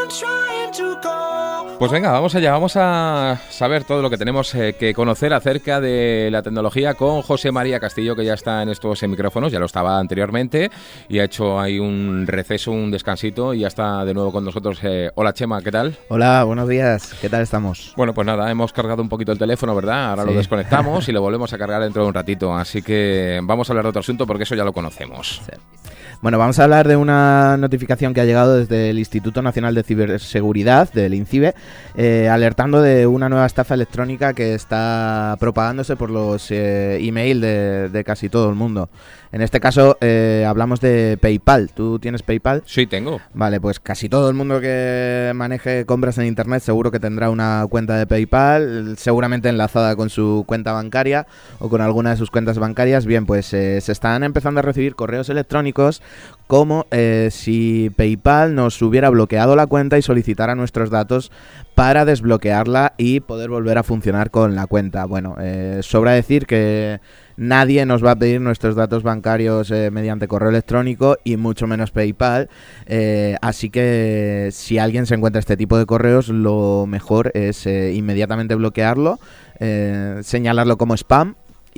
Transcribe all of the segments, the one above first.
Pues venga, vamos allá, vamos a saber todo lo que tenemos que conocer acerca de la tecnología con José María Castillo, que ya está en estos micrófonos, ya lo estaba anteriormente y ha hecho ahí un receso, un descansito y ya está de nuevo con nosotros. Hola Chema, ¿qué tal? Hola, buenos días, ¿qué tal estamos? Bueno, pues nada, hemos cargado un poquito el teléfono, ¿verdad? Ahora sí. Lo desconectamos y lo volvemos a cargar dentro de un ratito, así que vamos a hablar de otro asunto porque eso ya lo conocemos. Sí. Bueno, vamos a hablar de una notificación que ha llegado desde el Instituto Nacional de Ciberseguridad, del INCIBE, alertando de una nueva estafa electrónica que está propagándose por los email de casi todo el mundo. En este caso hablamos de PayPal. ¿Tú tienes PayPal? Sí, tengo. Vale, pues casi todo el mundo que maneje compras en Internet seguro que tendrá una cuenta de PayPal, seguramente enlazada con su cuenta bancaria o con alguna de sus cuentas bancarias. Bien, pues se están empezando a recibir correos electrónicos como si PayPal nos hubiera bloqueado la cuenta y solicitara nuestros datos para desbloquearla y poder volver a funcionar con la cuenta. Bueno, sobra decir que nadie nos va a pedir nuestros datos bancarios mediante correo electrónico y mucho menos PayPal, así que si alguien se encuentra este tipo de correos, lo mejor es inmediatamente bloquearlo, señalarlo como spam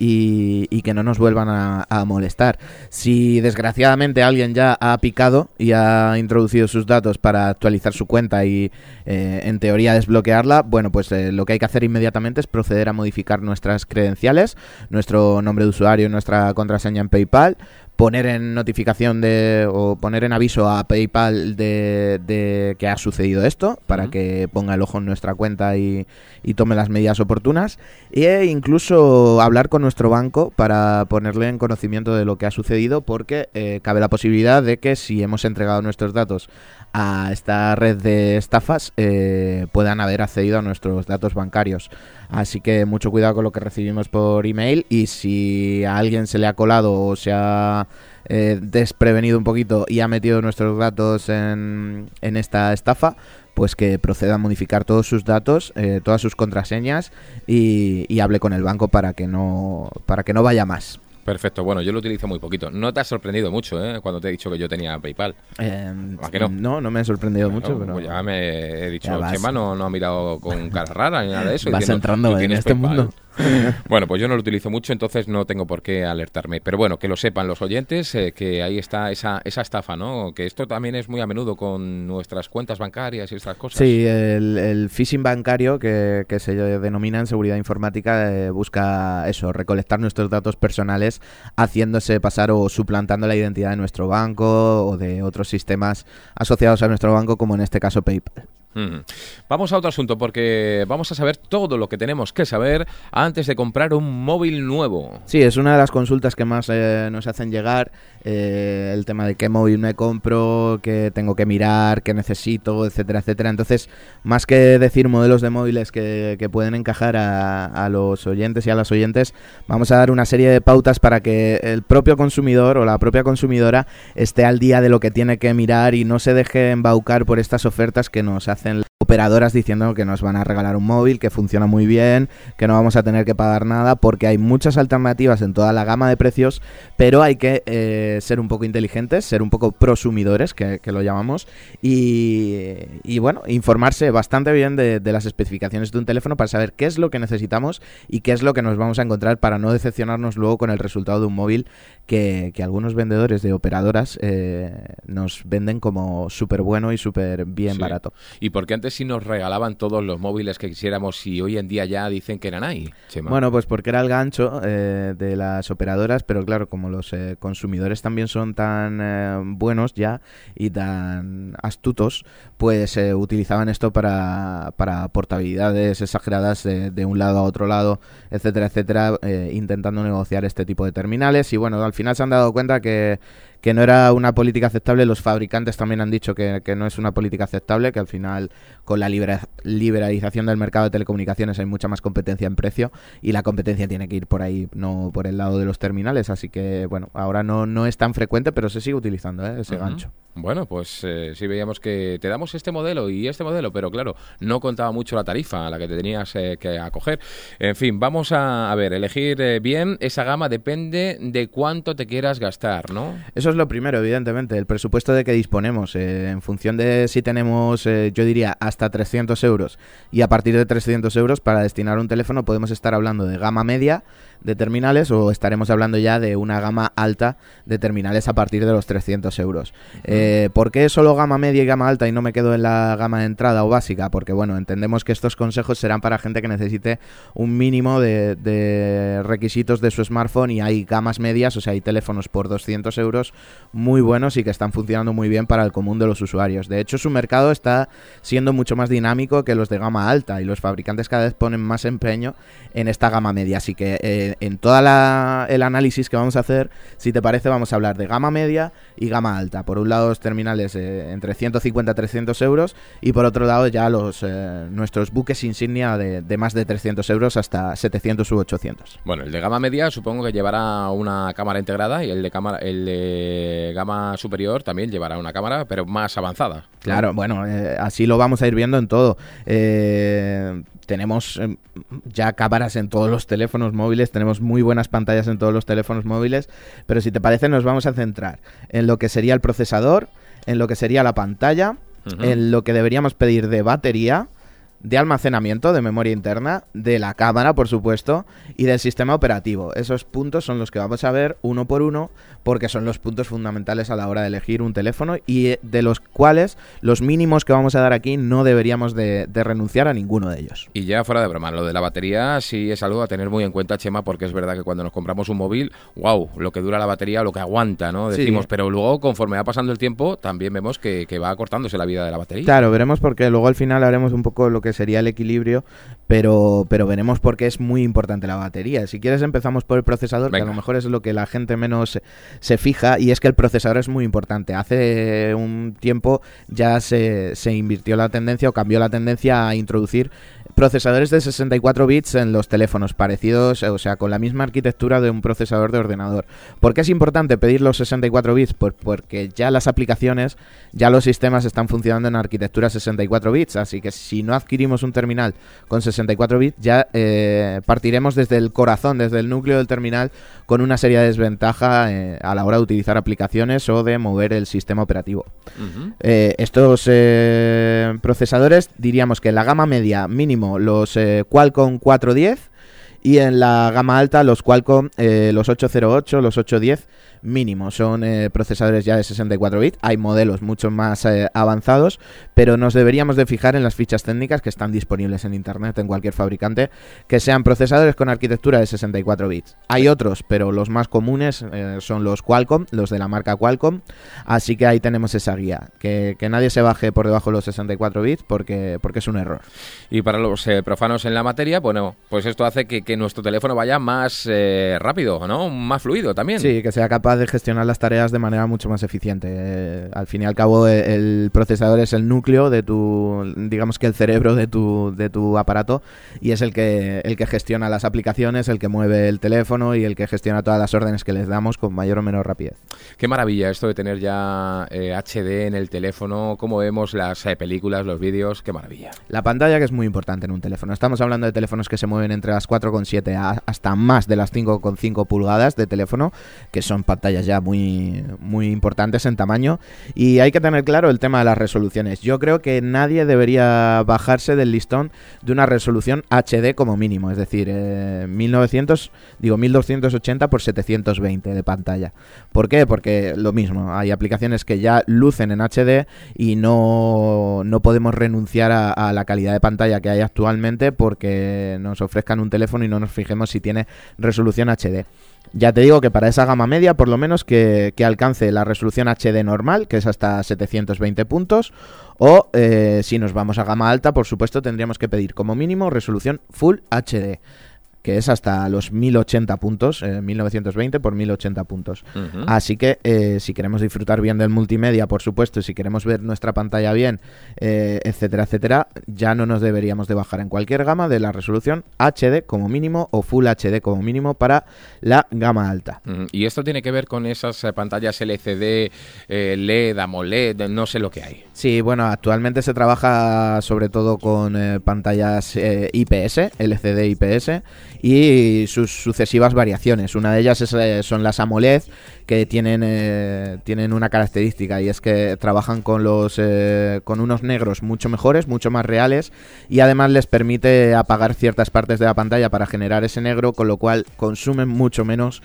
y que no nos vuelvan a molestar. Si desgraciadamente alguien ya ha picado y ha introducido sus datos para actualizar su cuenta y en teoría desbloquearla, bueno, pues lo que hay que hacer inmediatamente es proceder a modificar nuestras credenciales, nuestro nombre de usuario y nuestra contraseña en PayPal, poner en notificación o poner en aviso a PayPal de que ha sucedido esto para que ponga el ojo en nuestra cuenta y tome las medidas oportunas, e incluso hablar con nuestro banco para ponerle en conocimiento de lo que ha sucedido, porque cabe la posibilidad de que si hemos entregado nuestros datos a esta red de estafas puedan haber accedido a nuestros datos bancarios. Así que mucho cuidado con lo que recibimos por email, y si a alguien se le ha colado o se ha desprevenido un poquito y ha metido nuestros datos en esta estafa, pues que proceda a modificar todos sus datos, todas sus contraseñas y hable con el banco para que no vaya más. Perfecto, bueno, yo lo utilizo muy poquito. No te has sorprendido mucho, cuando te he dicho que yo tenía PayPal. ¿A qué no? No me he sorprendido mucho, pero... Pues ya me he dicho, Chema no ha mirado con cara rara ni nada de eso. Vas entrando en este mundo. Bueno, pues yo no lo utilizo mucho, entonces no tengo por qué alertarme. Pero bueno, que lo sepan los oyentes, que ahí está esa estafa, ¿no? Que esto también es muy a menudo con nuestras cuentas bancarias y estas cosas. Sí, el phishing bancario, que se denomina en seguridad informática, busca eso, recolectar nuestros datos personales haciéndose pasar o suplantando la identidad de nuestro banco o de otros sistemas asociados a nuestro banco, como en este caso PayPal. Vamos a otro asunto, porque vamos a saber todo lo que tenemos que saber antes de comprar un móvil nuevo. Sí, es una de las consultas que más nos hacen llegar, el tema de qué móvil me compro, qué tengo que mirar, qué necesito, etcétera, etcétera. Entonces, más que decir modelos de móviles que pueden encajar a los oyentes y a las oyentes, vamos a dar una serie de pautas para que el propio consumidor o la propia consumidora esté al día de lo que tiene que mirar y no se deje embaucar por estas ofertas que nos hacen operadoras diciendo que nos van a regalar un móvil que funciona muy bien, que no vamos a tener que pagar nada, porque hay muchas alternativas en toda la gama de precios, pero hay que ser un poco inteligentes, ser un poco prosumidores, que lo llamamos, y bueno, informarse bastante bien de las especificaciones de un teléfono para saber qué es lo que necesitamos y qué es lo que nos vamos a encontrar, para no decepcionarnos luego con el resultado de un móvil que algunos vendedores de operadoras nos venden como súper bueno y súper bien barato. ¿Y por qué antes sí nos regalaban todos los móviles que quisiéramos y hoy en día ya dicen que eran ahí, Chema? Bueno, pues porque era el gancho de las operadoras, pero claro, como los consumidores también son tan buenos ya y tan astutos, pues utilizaban esto para portabilidades exageradas de un lado a otro lado, etcétera, etcétera, intentando negociar este tipo de terminales. Y bueno, al final se han dado cuenta que no era una política aceptable. Los fabricantes también han dicho que no es una política aceptable, que al final con la liberalización del mercado de telecomunicaciones hay mucha más competencia en precio y la competencia tiene que ir por ahí, no por el lado de los terminales. Así que bueno, ahora no es tan frecuente, pero se sigue utilizando ese gancho. Bueno, pues sí veíamos que te damos este modelo y este modelo, pero claro, no contaba mucho la tarifa a la que te tenías que acoger. En fin, vamos a ver, elegir bien esa gama depende de cuánto te quieras gastar, ¿no? Eso es lo primero, evidentemente, el presupuesto de que disponemos. En función de si tenemos, yo diría, hasta 300 euros y a partir de 300 euros para destinar un teléfono podemos estar hablando de gama media de terminales o estaremos hablando ya de una gama alta de terminales a partir de los 300 euros. ¿Por qué solo gama media y gama alta y no me quedo en la gama de entrada o básica? Porque bueno, entendemos que estos consejos serán para gente que necesite un mínimo de requisitos de su smartphone y hay gamas medias, o sea, hay teléfonos por 200 euros muy buenos y que están funcionando muy bien para el común de los usuarios. De hecho, su mercado está siendo mucho más dinámico que los de gama alta y los fabricantes cada vez ponen más empeño en esta gama media, así que en todo el análisis que vamos a hacer, si te parece, vamos a hablar de gama media y gama alta. Por un lado, los terminales entre 150 y 300 euros y por otro lado ya nuestros buques insignia de más de 300 euros hasta 700 u 800. Bueno, el de gama media supongo que llevará una cámara integrada y el de gama superior también llevará una cámara, pero más avanzada. Claro, bueno, así lo vamos a ir viendo en todo. Tenemos ya cámaras en todos los teléfonos móviles, tenemos muy buenas pantallas en todos los teléfonos móviles, pero si te parece nos vamos a centrar en lo que sería el procesador, en lo que sería la pantalla, en lo que deberíamos pedir de batería, de almacenamiento, de memoria interna, de la cámara, por supuesto, y del sistema operativo. Esos puntos son los que vamos a ver uno por uno, porque son los puntos fundamentales a la hora de elegir un teléfono y de los cuales los mínimos que vamos a dar aquí no deberíamos de renunciar a ninguno de ellos. Y ya fuera de broma, lo de la batería sí es algo a tener muy en cuenta, Chema, porque es verdad que cuando nos compramos un móvil, wow, lo que dura la batería, lo que aguanta, ¿no? Decimos, sí. Pero luego conforme va pasando el tiempo, también vemos que va acortándose la vida de la batería. Claro, veremos porque luego al final haremos un poco lo que sería el equilibrio, pero veremos por qué es muy importante la batería. Si quieres empezamos por el procesador. Venga. Que a lo mejor es lo que la gente menos se fija, y es que el procesador es muy importante. Hace un tiempo ya se invirtió la tendencia o cambió la tendencia a introducir procesadores de 64 bits en los teléfonos, parecidos, o sea, con la misma arquitectura de un procesador de ordenador. ¿Por qué es importante pedir los 64 bits? Pues porque ya las aplicaciones, ya los sistemas están funcionando en arquitectura 64 bits, así que si no adquirimos un terminal con 64 bits, ya partiremos desde el corazón, desde el núcleo del terminal, con una seria desventaja a la hora de utilizar aplicaciones o de mover el sistema operativo. Estos procesadores, diríamos que en la gama media mínimo los Qualcomm 410 y en la gama alta los Qualcomm los 808, los 810 mínimo. Son procesadores ya de 64 bits. Hay modelos mucho más avanzados, pero nos deberíamos de fijar en las fichas técnicas que están disponibles en internet en cualquier fabricante, que sean procesadores con arquitectura de 64 bits. Hay otros, pero los más comunes son los Qualcomm, los de la marca Qualcomm, así que ahí tenemos esa guía, que nadie se baje por debajo de los 64 bits porque es un error. Y para los profanos en la materia, bueno, pues esto hace que nuestro teléfono vaya más rápido, ¿no? Más fluido también. Sí, que sea capaz de gestionar las tareas de manera mucho más eficiente. Al fin y al cabo, el procesador es el núcleo de digamos que el cerebro de tu aparato, y es el que gestiona las aplicaciones, el que mueve el teléfono y el que gestiona todas las órdenes que les damos con mayor o menor rapidez. Qué maravilla esto de tener ya HD en el teléfono, cómo vemos las películas, los vídeos, qué maravilla. La pantalla, que es muy importante en un teléfono. Estamos hablando de teléfonos que se mueven entre las 4,7 hasta más de las 5,5 pulgadas de teléfono, que son pantallas ya muy, muy importantes en tamaño, y hay que tener claro el tema de las resoluciones. Yo creo que nadie debería bajarse del listón de una resolución HD como mínimo, es decir, 1280 por 720 de pantalla. ¿Por qué? Porque lo mismo, hay aplicaciones que ya lucen en HD y no podemos renunciar a la calidad de pantalla que hay actualmente porque nos ofrezcan un teléfono y no nos fijemos si tiene resolución HD. Ya te digo que para esa gama media, por lo menos que alcance la resolución HD normal, que es hasta 720 puntos, o si nos vamos a gama alta, por supuesto, tendríamos que pedir como mínimo resolución Full HD. que es hasta los 1080 puntos, 1920 por 1080 puntos. Así que si queremos disfrutar bien del multimedia, por supuesto, y si queremos ver nuestra pantalla bien, etcétera, etcétera, ya no nos deberíamos de bajar en cualquier gama de la resolución HD como mínimo o Full HD como mínimo para la gama alta. Y esto tiene que ver con esas pantallas LCD, LED, AMOLED, no sé lo que hay. Sí, bueno, actualmente se trabaja sobre todo con pantallas IPS, LCD IPS, y sus sucesivas variaciones. Una de ellas son las AMOLED, que tienen una característica, y es que trabajan con unos negros mucho mejores, mucho más reales, y además les permite apagar ciertas partes de la pantalla para generar ese negro, con lo cual consumen mucho menos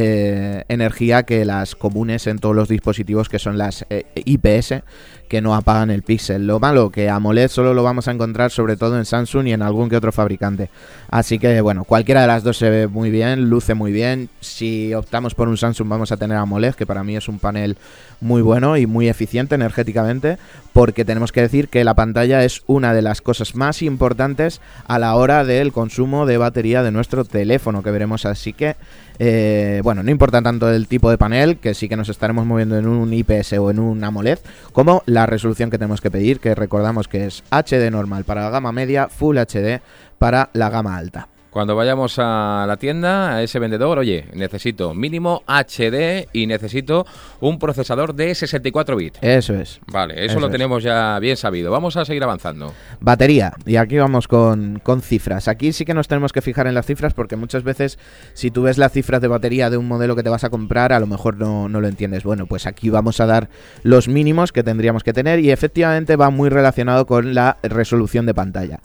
energía que las comunes en todos los dispositivos, que son las IPS, que no apagan el píxel. Lo malo, que AMOLED solo lo vamos a encontrar sobre todo en Samsung y en algún que otro fabricante. Así que bueno, cualquiera de las dos se ve muy bien, luce muy bien. Si optamos por un Samsung vamos a tener AMOLED, que para mí es un panel muy bueno y muy eficiente energéticamente, porque tenemos que decir que la pantalla es una de las cosas más importantes a la hora del consumo de batería de nuestro teléfono, que veremos. Así que bueno, no importa tanto el tipo de panel, que sí que nos estaremos moviendo en un IPS o en un AMOLED, como la resolución que tenemos que pedir, que recordamos que es HD normal para la gama media, Full HD para la gama alta. Cuando vayamos a la tienda, a ese vendedor, oye, necesito mínimo HD y necesito un procesador de 64 bits. Eso es. Vale, eso lo tenemos ya bien sabido. Vamos a seguir avanzando. Batería, y aquí vamos con cifras. Aquí sí que nos tenemos que fijar en las cifras, porque muchas veces si tú ves las cifras de batería de un modelo que te vas a comprar, a lo mejor no lo entiendes. Bueno, pues aquí vamos a dar los mínimos que tendríamos que tener, y efectivamente va muy relacionado con la resolución de pantalla.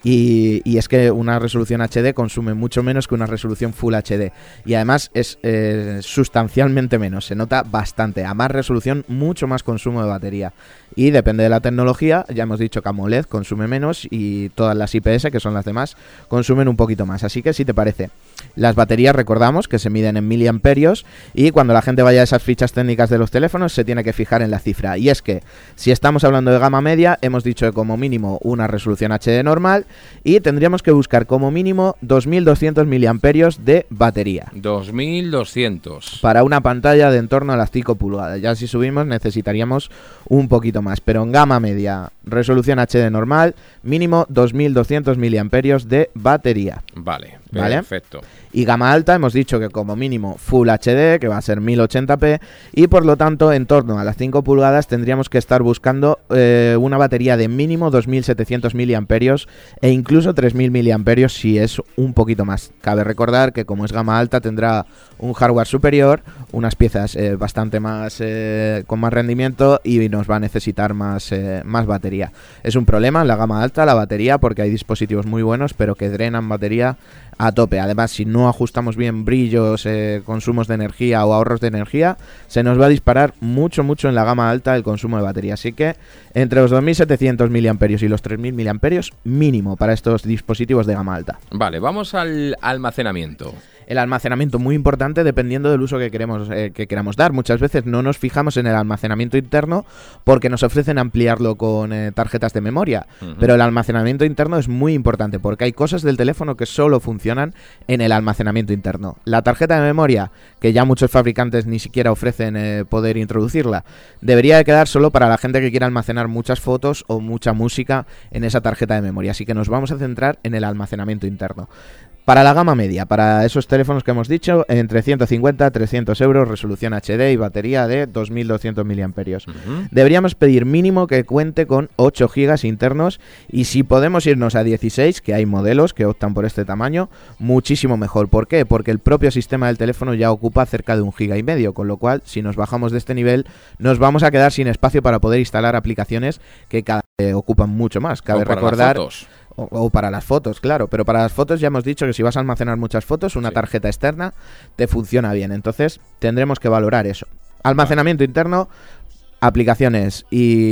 Y es que una resolución HD consume mucho menos que una resolución Full HD, y además es sustancialmente menos, se nota bastante. A más resolución, mucho más consumo de batería, y depende de la tecnología. Ya hemos dicho que AMOLED consume menos, y todas las IPS, que son las demás, consumen un poquito más. Así que si te parece, las baterías recordamos que se miden en miliamperios, y cuando la gente vaya a esas fichas técnicas de los teléfonos se tiene que fijar en la cifra, y es que si estamos hablando de gama media, hemos dicho que como mínimo una resolución HD normal, y tendríamos que buscar como mínimo 2200 miliamperios de batería. 2200. Para una pantalla de en torno a las 5 pulgadas. Ya si subimos necesitaríamos un poquito más, pero en gama media, resolución HD normal, mínimo 2200 miliamperios de batería. Vale, perfecto. Y gama alta hemos dicho que como mínimo Full HD, que va a ser 1080p, y por lo tanto en torno a las 5 pulgadas tendríamos que estar buscando una batería de mínimo 2700 miliamperios e incluso 3000 miliamperios si es un poquito más. Cabe recordar que como es gama alta tendrá un hardware superior, unas piezas bastante más con más rendimiento, y nos va a necesitar más batería. Es un problema en la gama alta la batería, porque hay dispositivos muy buenos pero que drenan batería a tope. Además, si no ajustamos bien brillos, consumos de energía o ahorros de energía, se nos va a disparar mucho en la gama alta el consumo de batería. Así que entre los 2700 miliamperios y los 3000 miliamperios mínimo para estos dispositivos de gama alta. Vale, vamos al almacenamiento. El almacenamiento, muy importante dependiendo del uso que queramos dar. Muchas veces no nos fijamos en el almacenamiento interno porque nos ofrecen ampliarlo con tarjetas de memoria. Pero el almacenamiento interno es muy importante porque hay cosas del teléfono que solo funcionan en el almacenamiento interno. La tarjeta de memoria, que ya muchos fabricantes ni siquiera ofrecen poder introducirla, debería de quedar solo para la gente que quiera almacenar muchas fotos o mucha música en esa tarjeta de memoria. Así que nos vamos a centrar en el almacenamiento interno. Para la gama media, para esos teléfonos que hemos dicho, entre 150 a 300 euros, resolución HD y batería de 2200 miliamperios. Deberíamos pedir mínimo que cuente con 8 gigas internos, y si podemos irnos a 16, que hay modelos que optan por este tamaño, muchísimo mejor. ¿Por qué? Porque el propio sistema del teléfono ya ocupa cerca de 1,5 GB, con lo cual, si nos bajamos de este nivel, nos vamos a quedar sin espacio para poder instalar aplicaciones que cada vez ocupan mucho más. Cabe recordar... O para las fotos, claro, pero para las fotos ya hemos dicho que si vas a almacenar muchas fotos, una tarjeta externa te funciona bien, entonces tendremos que valorar eso. Almacenamiento interno, aplicaciones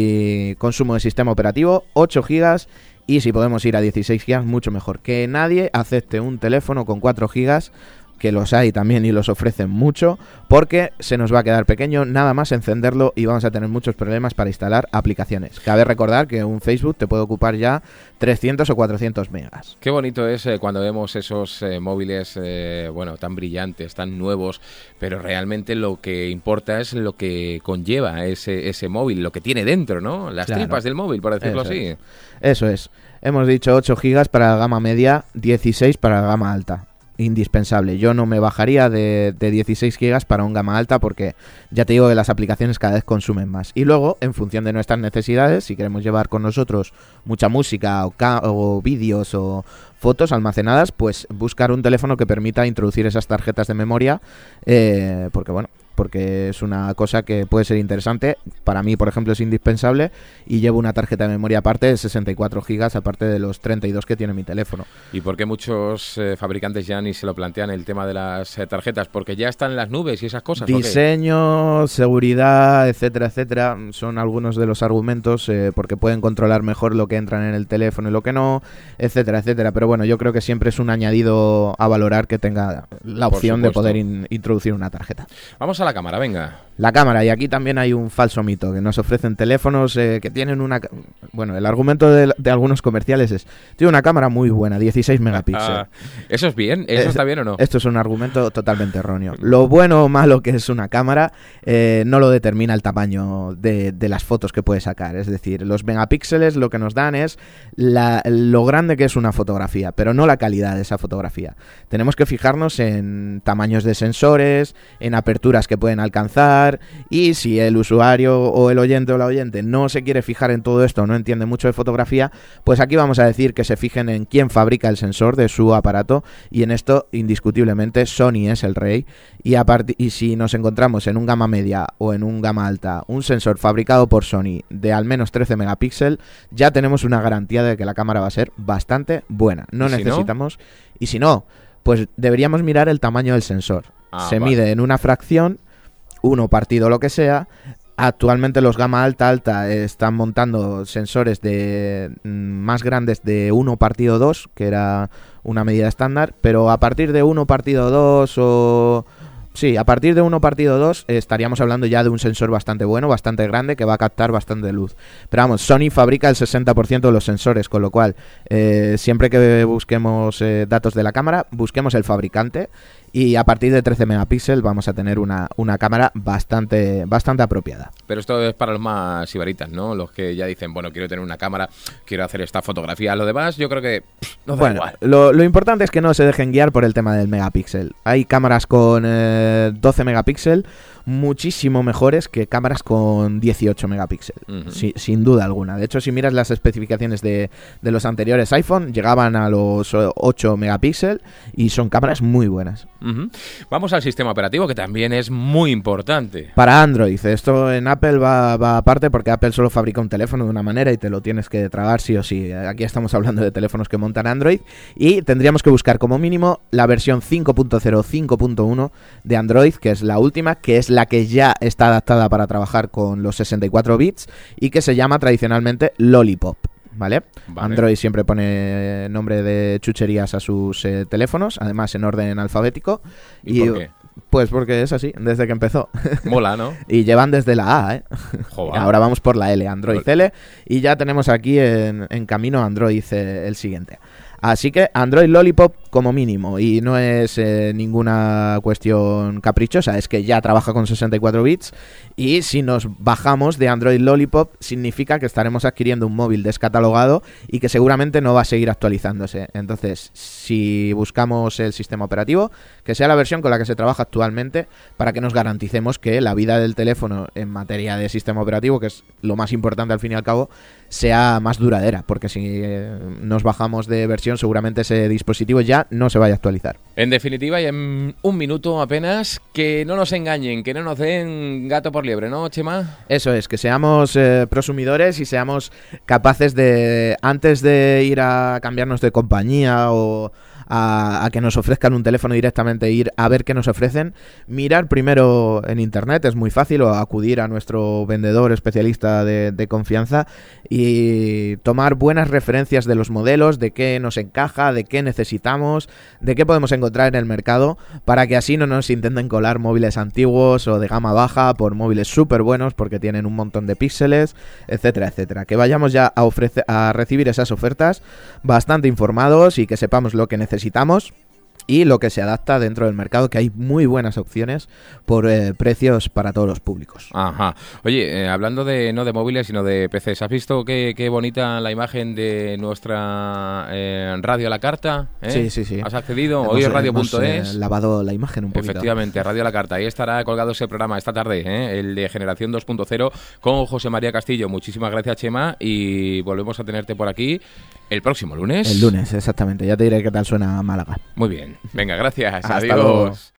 y consumo de sistema operativo, 8 gigas, y si podemos ir a 16 gigas, mucho mejor. Que nadie acepte un teléfono con 4 gigas que los hay también y los ofrecen mucho, porque se nos va a quedar pequeño nada más encenderlo y vamos a tener muchos problemas para instalar aplicaciones. Cabe recordar que un Facebook te puede ocupar ya 300 o 400 megas. Qué bonito es cuando vemos esos móviles, tan brillantes, tan nuevos, pero realmente lo que importa es lo que conlleva ese móvil, lo que tiene dentro, ¿no? Las tripas del móvil, por decirlo así. Eso es. Hemos dicho 8 gigas para la gama media, 16 para la gama alta. Indispensable. Yo no me bajaría de 16 gigas para un gama alta porque ya te digo que las aplicaciones cada vez consumen más. Y luego, en función de nuestras necesidades, si queremos llevar con nosotros mucha música o vídeos o fotos almacenadas, pues buscar un teléfono que permita introducir esas tarjetas de memoria, porque es una cosa que puede ser interesante. Para mí, por ejemplo, es indispensable y llevo una tarjeta de memoria aparte de 64 gigas, aparte de los 32 que tiene mi teléfono. ¿Y por qué muchos fabricantes ya ni se lo plantean el tema de las tarjetas? ¿Porque ya están en las nubes y esas cosas? Diseño, seguridad, etcétera, etcétera, son algunos de los argumentos, porque pueden controlar mejor lo que entran en el teléfono y lo que no, etcétera, etcétera. Pero bueno, yo creo que siempre es un añadido a valorar que tenga la opción de poder introducir una tarjeta. Vamos a la cámara, venga. La cámara, y aquí también hay un falso mito, que nos ofrecen teléfonos que tienen una... Bueno, el argumento de algunos comerciales es, tiene una cámara muy buena, 16 megapíxeles. ¿Eso es bien? ¿Eso está bien o no? Esto es un argumento totalmente erróneo. Lo bueno o malo que es una cámara no lo determina el tamaño de las fotos que puede sacar. Es decir, los megapíxeles lo que nos dan es lo grande que es una fotografía, pero no la calidad de esa fotografía. Tenemos que fijarnos en tamaños de sensores, en aperturas que pueden alcanzar, y si el usuario o el oyente o la oyente no se quiere fijar en todo esto, no entiende mucho de fotografía, pues aquí vamos a decir que se fijen en quién fabrica el sensor de su aparato, y en esto indiscutiblemente Sony es el rey. Y si nos encontramos en un gama media o en un gama alta un sensor fabricado por Sony de al menos 13 megapíxeles, ya tenemos una garantía de que la cámara va a ser bastante buena. No necesitamos... Y si no, pues deberíamos mirar el tamaño del sensor. Se mide en una fracción, 1 partido lo que sea. Actualmente los gama alta están montando sensores de más grandes de 1 partido 2, que era una medida estándar, pero a partir de 1 partido 2 o... Sí, a partir de 1 partido 2 estaríamos hablando ya de un sensor bastante bueno, bastante grande, que va a captar bastante luz. Pero vamos, Sony fabrica el 60% de los sensores, con lo cual siempre que busquemos datos de la cámara, busquemos el fabricante, y a partir de 13 megapíxeles vamos a tener una cámara bastante apropiada. Pero esto es para los más sibaritas, ¿no? Los que ya dicen, bueno, quiero tener una cámara, quiero hacer esta fotografía. Lo demás, yo creo que nos da igual. Lo importante es que no se dejen guiar por el tema del megapíxel. Hay cámaras con 12 megapíxeles muchísimo mejores que cámaras con 18 megapíxeles, sin duda alguna. De hecho, si miras las especificaciones de los anteriores iPhone, llegaban a los 8 megapíxeles y son cámaras muy buenas. Vamos al sistema operativo, que también es muy importante. Para Android, esto en Apple va aparte, porque Apple solo fabrica un teléfono de una manera y te lo tienes que tragar sí o sí. Aquí estamos hablando de teléfonos que montan Android, y tendríamos que buscar como mínimo la versión 5.0, 5.1 de Android, que es la última, que es la que ya está adaptada para trabajar con los 64 bits y que se llama tradicionalmente Lollipop. ¿Vale? Android siempre pone nombre de chucherías a sus teléfonos, además en orden alfabético. ¿Y por qué? Pues porque es así, desde que empezó. Mola, ¿no? Y llevan desde la A, ¿eh? Joder. Ahora vamos por la L, Android L, y ya tenemos aquí en camino Android el siguiente. Así que Android Lollipop como mínimo, y no es ninguna cuestión caprichosa, es que ya trabaja con 64 bits, y si nos bajamos de Android Lollipop significa que estaremos adquiriendo un móvil descatalogado y que seguramente no va a seguir actualizándose. Entonces, si buscamos el sistema operativo, que sea la versión con la que se trabaja actualmente, para que nos garanticemos que la vida del teléfono en materia de sistema operativo, que es lo más importante al fin y al cabo, sea más duradera, porque si nos bajamos de versión, seguramente ese dispositivo ya no se vaya a actualizar. En definitiva, y en un minuto apenas, que no nos engañen, que no nos den gato por liebre, ¿no, Chema? Eso es, que seamos prosumidores y seamos capaces de, antes de ir a cambiarnos de compañía o a que nos ofrezcan un teléfono directamente, ir a ver qué nos ofrecen, mirar primero en internet, es muy fácil, o acudir a nuestro vendedor especialista de confianza y tomar buenas referencias de los modelos, de qué nos encaja, de qué necesitamos, de qué podemos encontrar en el mercado, para que así no nos intenten colar móviles antiguos o de gama baja por móviles súper buenos porque tienen un montón de píxeles, etcétera, etcétera. Que vayamos ya a recibir esas ofertas bastante informados y que sepamos lo que necesitamos y lo que se adapta dentro del mercado, que hay muy buenas opciones por precios para todos los públicos. Ajá. Oye, hablando de no de móviles, sino de PCs, ¿has visto qué bonita la imagen de nuestra radio a la carta? Sí, sí, sí. ¿Has accedido? Hoy es radio.es. Lavado la imagen un poquito. Efectivamente, radio a la carta. Ahí estará colgado ese programa esta tarde, el de Generación 2.0 con José María Castillo. Muchísimas gracias, Chema, y volvemos a tenerte por aquí el próximo lunes. El lunes, exactamente. Ya te diré qué tal suena Málaga. Muy bien. Venga, gracias. Hasta Adiós. luego.